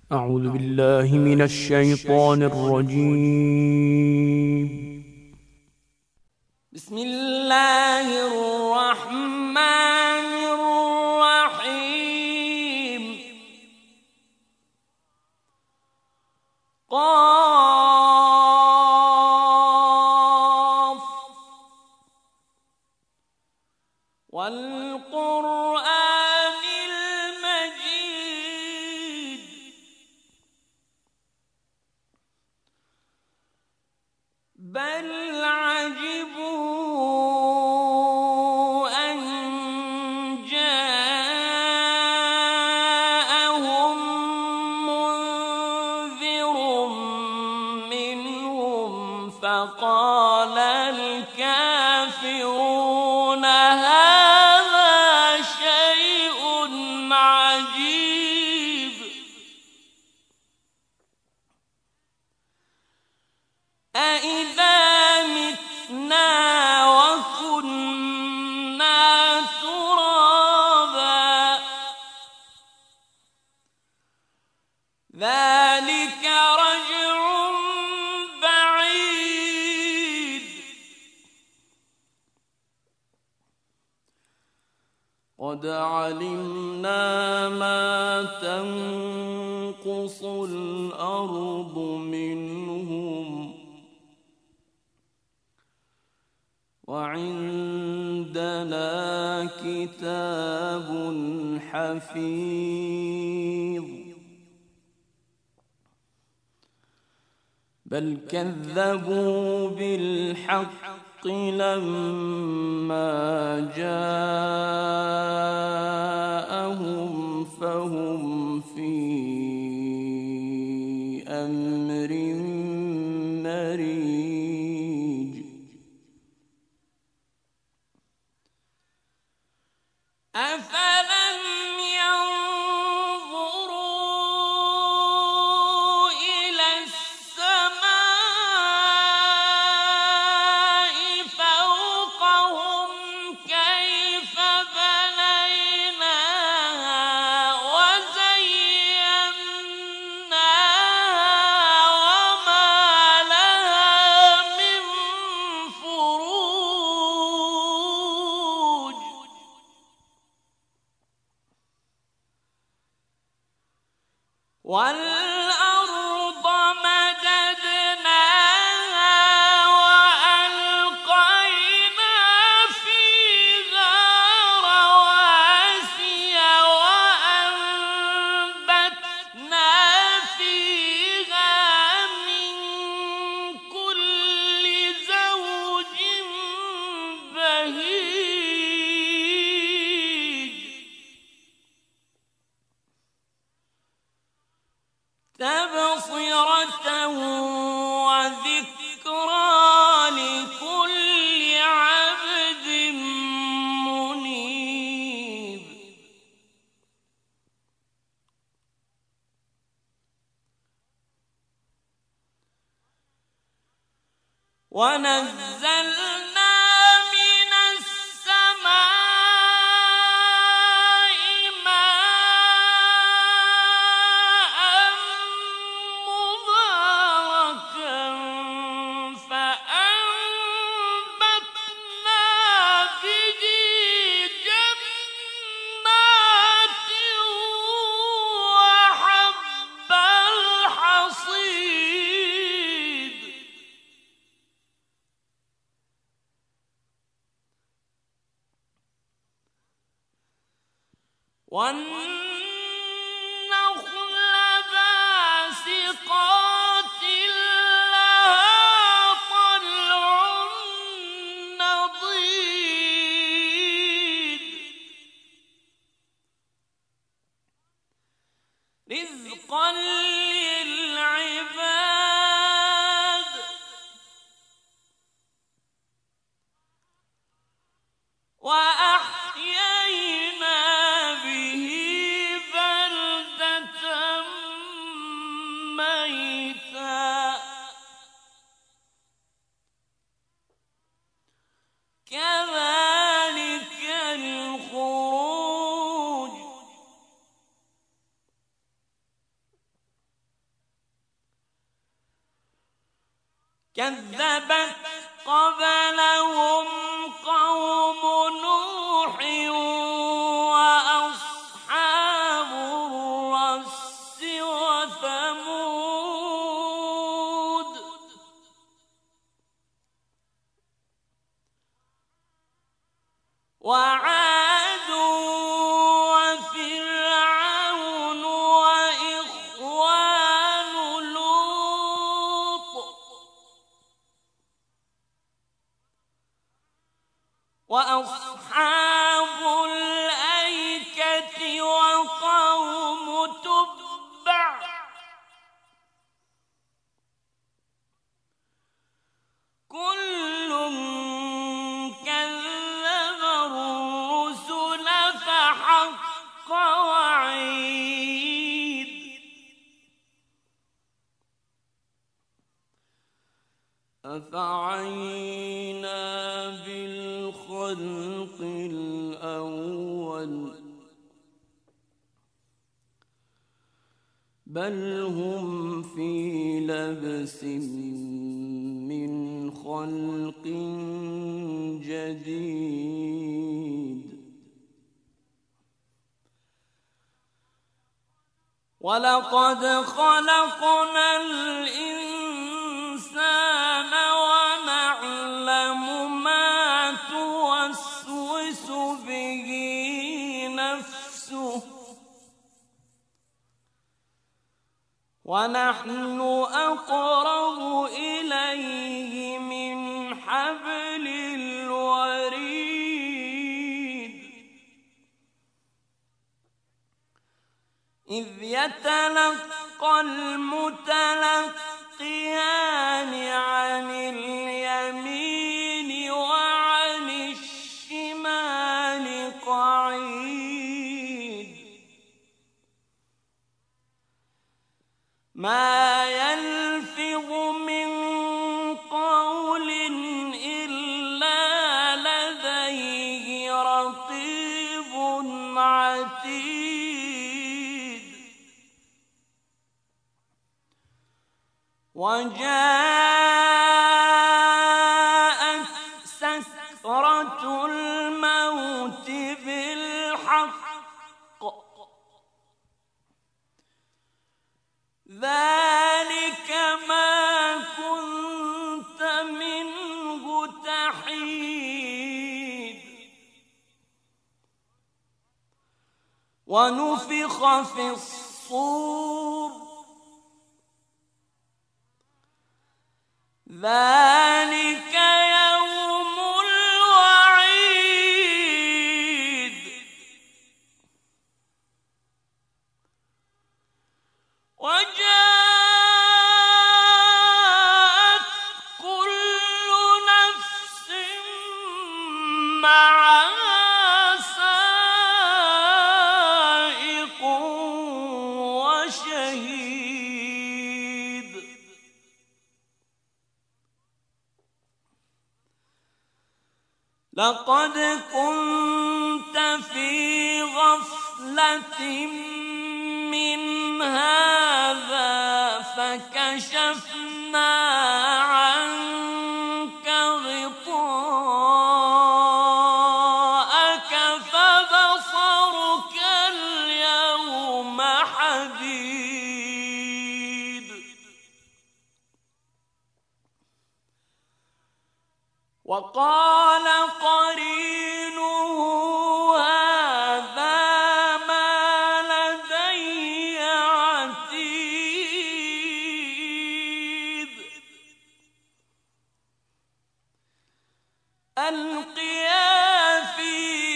أعوذ بالله من الشيطان الرجيم. بسم الله الرحمن الرحيم. قاف والقرآن المجيد بل عجبوا أن جاءهم منذر منهم فقال الكافرون هذا شيء عجيب أإذا متنا وكنا ترابا ذلك رجع بعيد قد علمنا ما تنقص الأرض منهم وعندنا كتاب حفيظ بل كذبوا بالحق لما جاءهم فهم في أمر مريج أفلم ينظروا إلى السماء فوقهم كيف بنيناها وزيناها وما لها من فروج والأرض مددناها وألقينا فيها رواسي وأنبتنا فيها من كل زوج بهيج تبصرة وذكرى لكل عبد منيب ونزلنا من السماء ماء مباركا فأنبتنا به جنات وحب الحصيد والنخل باسقات لها طلع نضيد رزقا للعباد وأحيينا به بلدة ميتا كذلك الخروج كذبت قبلهم قوم نوح وأصحاب الرس وثمود وعاد وفرعون وإخوان لوط وأصحاب الأيكة وقوم تبع كل كذب الرسل فحق وعيد أفعينا بالخلق الأول بل هم في لبس من خلق جديد ولقد خلقنا الإنسان ونعلم ما توسوس به نفسه ونحن أقرب إليه من حبل الوريد إذ يتلقى المتلقيان عن اليمين وعن الشمال قعيد ما يلفظ من قول إلا لديه رقيب عتيد وجاءت سكرة الموت بالحق ذلك ما كنت منه تحيد ونفخ في الصور ذلك يوم الوعيد وجاءت كل نفس معها سائق وشهيد لقد كنت في غفلة من هذا فكشفنا عنك غطاءك فبصرك اليوم حديد وقال قرينه هذا ما لدي عتيد ألقيا في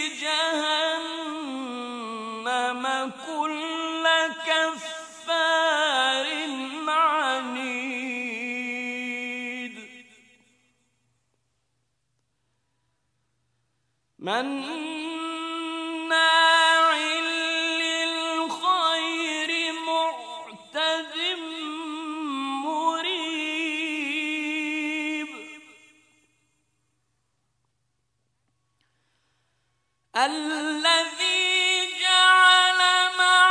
جهنم كل كفار عنيد مناع للخير معتد مريب الذي جعل مع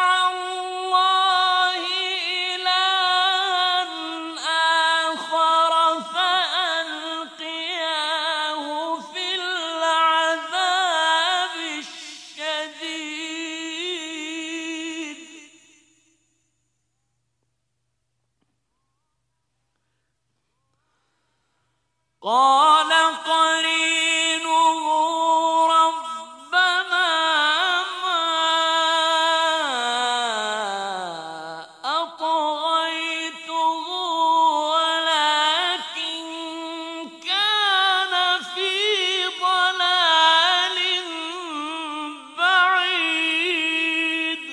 الله إلها آخر فألقاه قال قرينه ربنا ما أطغيته ولكن كان في ضلال بعيد.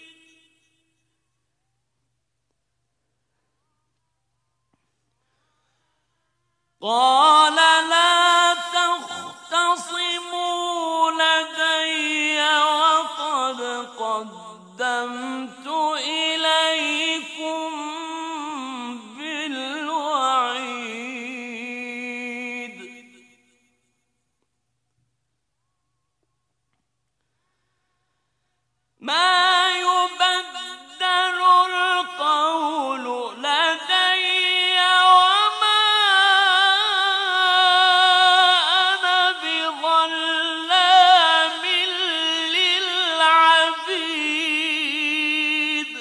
قال لا تختصموا لدي وقد قدمت إليكم بالوعيد. ما يبدل القول لدي وما أنا بظلام للعبيد.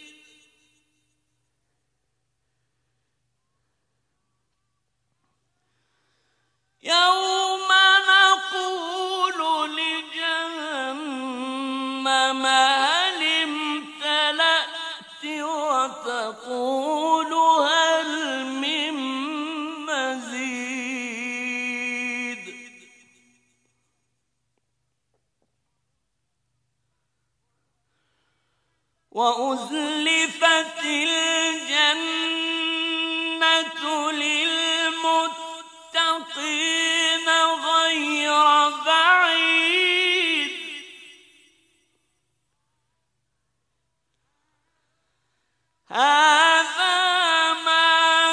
يوم نقول لجهنم هل امتلأت وتقول هل من مزيد. وأزلفت الجنة للمتقين غير بعيد. هذا ما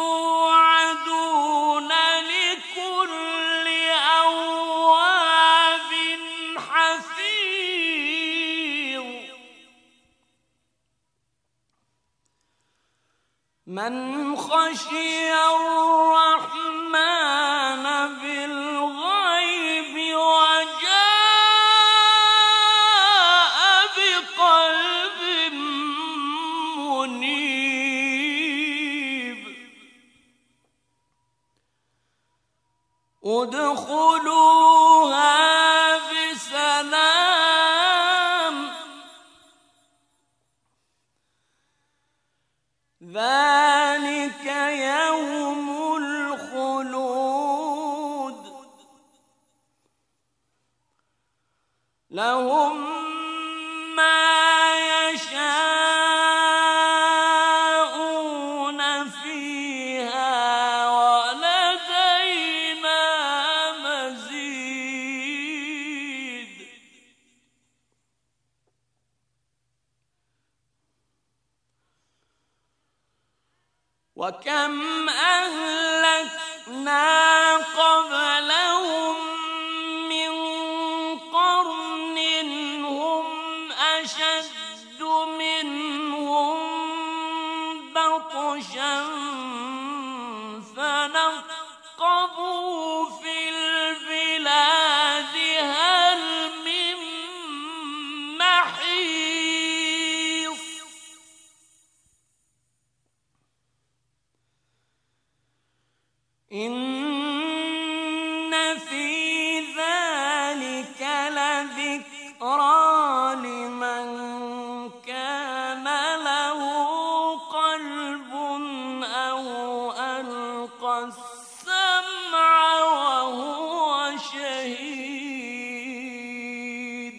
توعدون لكل أواب حفيظ. من خشي الرحمن بالغيب وجاء بقلب منيب. ادخلوها بسلام ذلك يوم الخلود. لهم ما يشاءون فيها ولدينا مزيد. وكم أهلكنا قبلهم من قرن هم أشد منهم بطشا فنقبوا في البلاد هل من محيص. إن في ذلك لذكرى لمن كان له قلب أو ألقى السمع وهو شهيد.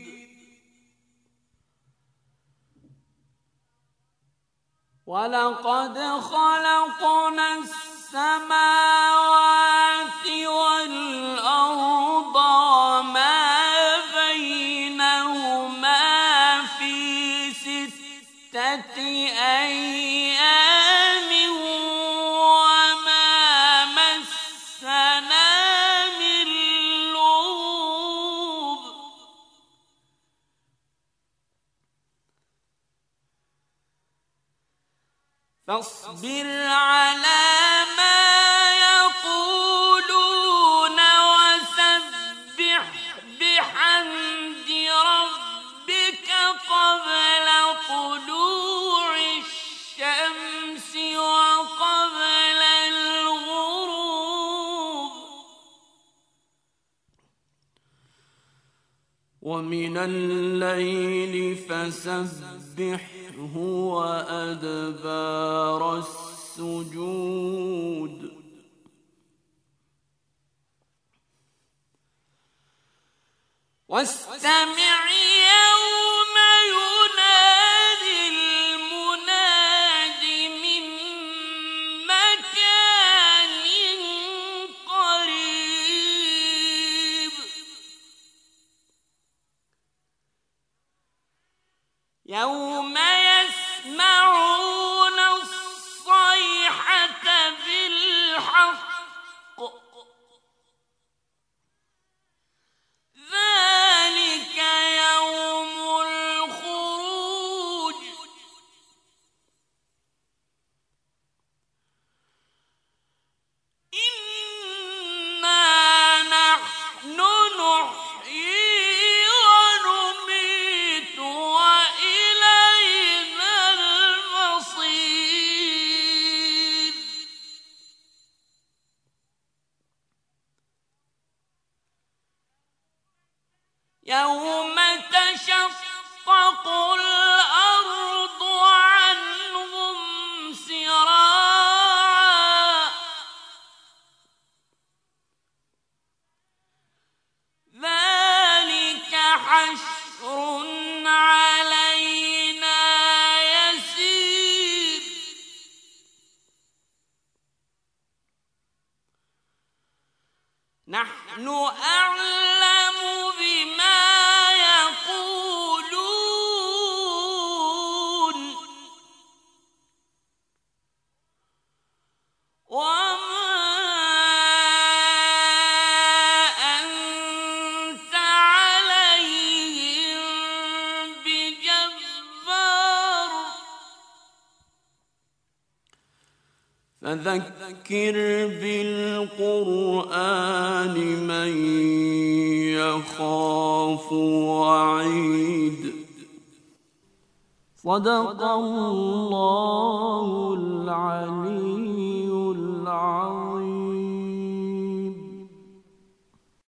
ولقد خلقنا السماوات والأرض وما بينهما في 6 أيام وما مسنا من لغوب. فاصبر على ما يقولون وسبح بحمد ربك قبل طلوع الشمس وقبل الغروب ومن الليل فسبحه وأدبار السجود واستمع يوم ينادي المناد من مكان قريب يوم يسمعون الصيحة بالحق ذلك يوم الخروج إنا نحن نحيي ونميت وإلينا المصير يوم تشقق الأرض عنهم سراعا ذلك حشر علينا يسير نحن أعلم بما يقولون وما أنت عليهم بجبار فذكر بالقرآن من يخاف وعيد صدق الله العلي العظيم.